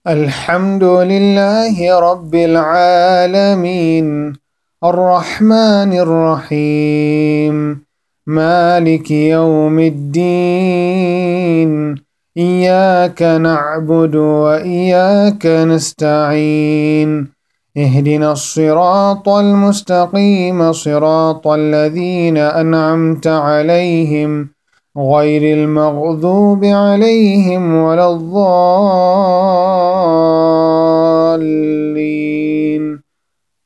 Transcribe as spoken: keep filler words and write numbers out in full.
الحمد لله رب العالمين الرحمن الرحيم مالك يوم الدين إياك نعبد وإياك نستعين اهدنا الصراط المستقيم صراط الذين أنعمت عليهم غير المغضوب عليهم ولا الضالين